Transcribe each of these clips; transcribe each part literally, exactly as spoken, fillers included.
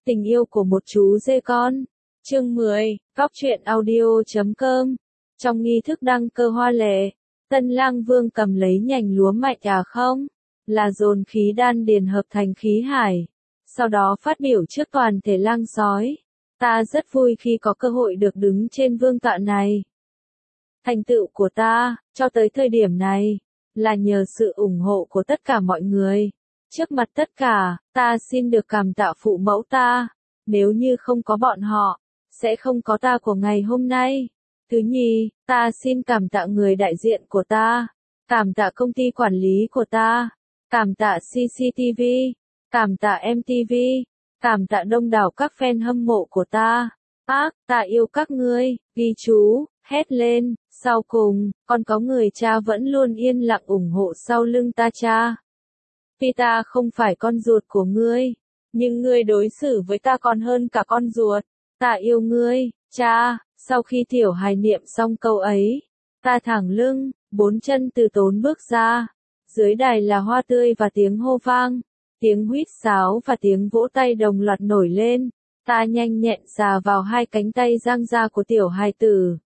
Tình yêu của một chú dê con. Chương mười, Góc truyện audio chấm com. Trong nghi thức đăng cơ hoa lệ, Tân Lang Vương cầm lấy nhành lúa mạch à không? Là dồn khí đan điền hợp thành khí hải. Sau đó phát biểu trước toàn thể lang sói. Ta rất vui khi có cơ hội được đứng trên vương tọa này. Thành tựu của ta, cho tới thời điểm này, là nhờ sự ủng hộ của tất cả mọi người. Trước mặt tất cả, ta xin được cảm tạ phụ mẫu ta. Nếu như không có bọn họ, sẽ không có ta của ngày hôm nay. Thứ nhì, ta xin cảm tạ người đại diện của ta. Cảm tạ công ty quản lý của ta. Cảm tạ xê xê tê vê. Cảm tạ em tê vê. Cảm tạ đông đảo các fan hâm mộ của ta. Ác, ta yêu các ngươi, ghi chú, hét lên. Sau cùng, còn có người cha vẫn luôn yên lặng ủng hộ sau lưng ta cha. Vì ta không phải con ruột của ngươi, nhưng ngươi đối xử với ta còn hơn cả con ruột. Ta yêu ngươi, cha. Sau khi tiểu hài niệm xong câu ấy, ta thẳng lưng, bốn chân từ tốn bước ra. Dưới đài là hoa tươi và tiếng hô vang, tiếng huýt sáo và tiếng vỗ tay đồng loạt nổi lên. Ta nhanh nhẹn xà vào hai cánh tay giang ra của tiểu hài tử.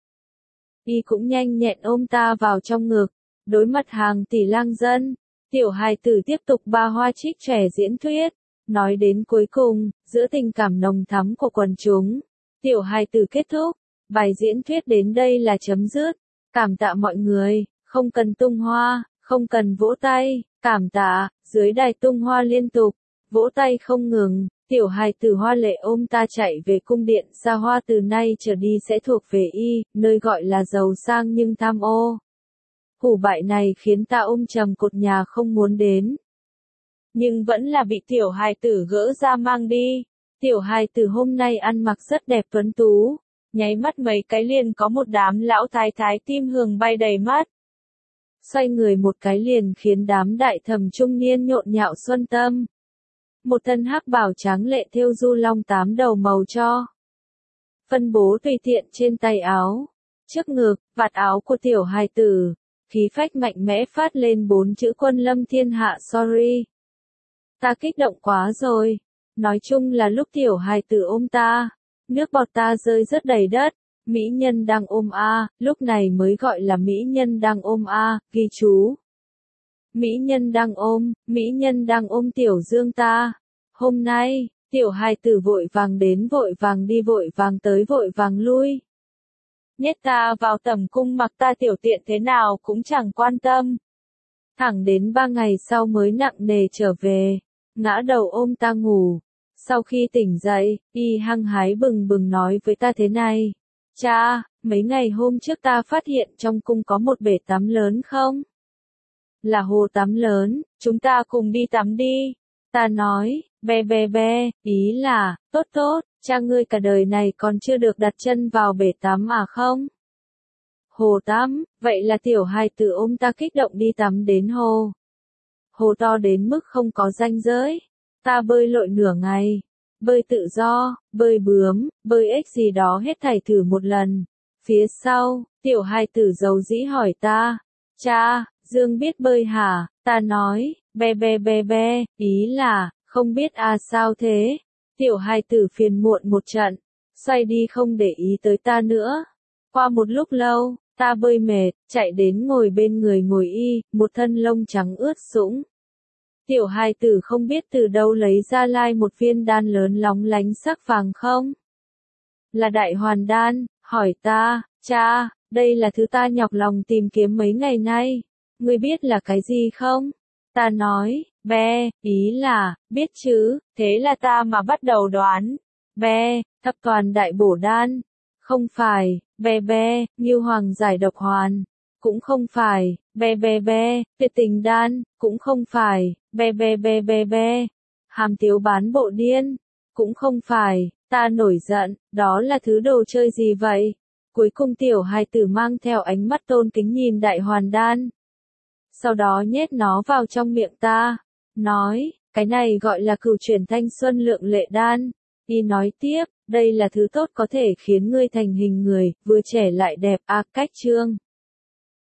Y cũng nhanh nhẹn ôm ta vào trong ngực. Đối mặt hàng tỷ lang dân, tiểu hài tử tiếp tục ba hoa trích trẻ diễn thuyết. Nói đến cuối cùng, giữa tình cảm nồng thắm của quần chúng, tiểu hài tử kết thúc. Bài diễn thuyết đến đây là chấm dứt. Cảm tạ mọi người, không cần tung hoa, không cần vỗ tay, cảm tạ. Dưới đài tung hoa liên tục, vỗ tay không ngừng. Tiểu hài tử hoa lệ ôm ta chạy về cung điện xa hoa, từ nay trở đi sẽ thuộc về y, nơi gọi là giàu sang nhưng tham ô. Hủ bại này khiến ta ôm trầm cột nhà không muốn đến. Nhưng vẫn là bị tiểu hài tử gỡ ra mang đi. Tiểu hài tử hôm nay ăn mặc rất đẹp tuấn tú. Nháy mắt mấy cái liền có một đám lão thái thái tim hường bay đầy mắt. Xoay người một cái liền khiến đám đại thẩm trung niên nhộn nhạo xuân tâm. Một thân hắc bào trắng lệ thêu du long tám đầu màu cho. Phân bố tùy tiện trên tay áo, trước ngực, vạt áo của tiểu hài tử. Khí phách mạnh mẽ phát lên bốn chữ quân lâm thiên hạ sorry. Ta kích động quá rồi. Nói chung là lúc tiểu hài tử ôm ta, nước bọt ta rơi rất đầy đất. Mỹ nhân đang ôm a, lúc này mới gọi là mỹ nhân đang ôm a, ghi chú. Mỹ nhân đang ôm, mỹ nhân đang ôm tiểu dương ta. Hôm nay, tiểu hài tử vội vàng đến vội vàng đi vội vàng tới vội vàng lui. Nhét ta vào tẩm cung mặc ta tiểu tiện thế nào cũng chẳng quan tâm. Thẳng đến ba ngày sau mới nặng nề trở về, ngã đầu ôm ta ngủ. Sau khi tỉnh dậy, y hăng hái bừng bừng nói với ta thế này. Cha, mấy ngày hôm trước ta phát hiện trong cung có một bể tắm lớn không? Là hồ tắm lớn, chúng ta cùng đi tắm đi. Ta nói, be be be, ý là, tốt tốt, cha ngươi cả đời này còn chưa được đặt chân vào bể tắm à không? Hồ tắm, vậy là tiểu hài tử ôm ta kích động đi tắm đến hồ. Hồ to đến mức không có ranh giới. Ta bơi lội nửa ngày, bơi tự do, bơi bướm, bơi ếch gì đó hết thảy thử một lần. Phía sau, tiểu hài tử giàu dĩ hỏi ta, cha, Dương biết bơi hả? Ta nói, be be be be, ý là, không biết à sao thế? Tiểu hài tử phiền muộn một trận, xoay đi không để ý tới ta nữa. Qua một lúc lâu, ta bơi mệt, chạy đến ngồi bên người ngồi y, một thân lông trắng ướt sũng. Tiểu hài tử không biết từ đâu lấy ra lai một viên đan lớn lóng lánh sắc vàng không? Là đại hoàn đan, hỏi ta, cha, đây là thứ ta nhọc lòng tìm kiếm mấy ngày nay. Ngươi biết là cái gì không? Ta nói, be, ý là, biết chứ, thế là ta mà bắt đầu đoán. Be, thập toàn đại bổ đan. Không phải, be be, như hoàng giải độc hoàn. Cũng không phải, be be be, tuyệt tình đan. Cũng không phải, be be be be be, hàm tiếu bán bộ điên. Cũng không phải, ta nổi giận, đó là thứ đồ chơi gì vậy? Cuối cùng tiểu hài tử mang theo ánh mắt tôn kính nhìn đại hoàn đan. Sau đó nhét nó vào trong miệng ta, nói, cái này gọi là cửu chuyển thanh xuân lượng lệ đan. Y nói tiếp, đây là thứ tốt có thể khiến ngươi thành hình người, vừa trẻ lại đẹp, à cách chương.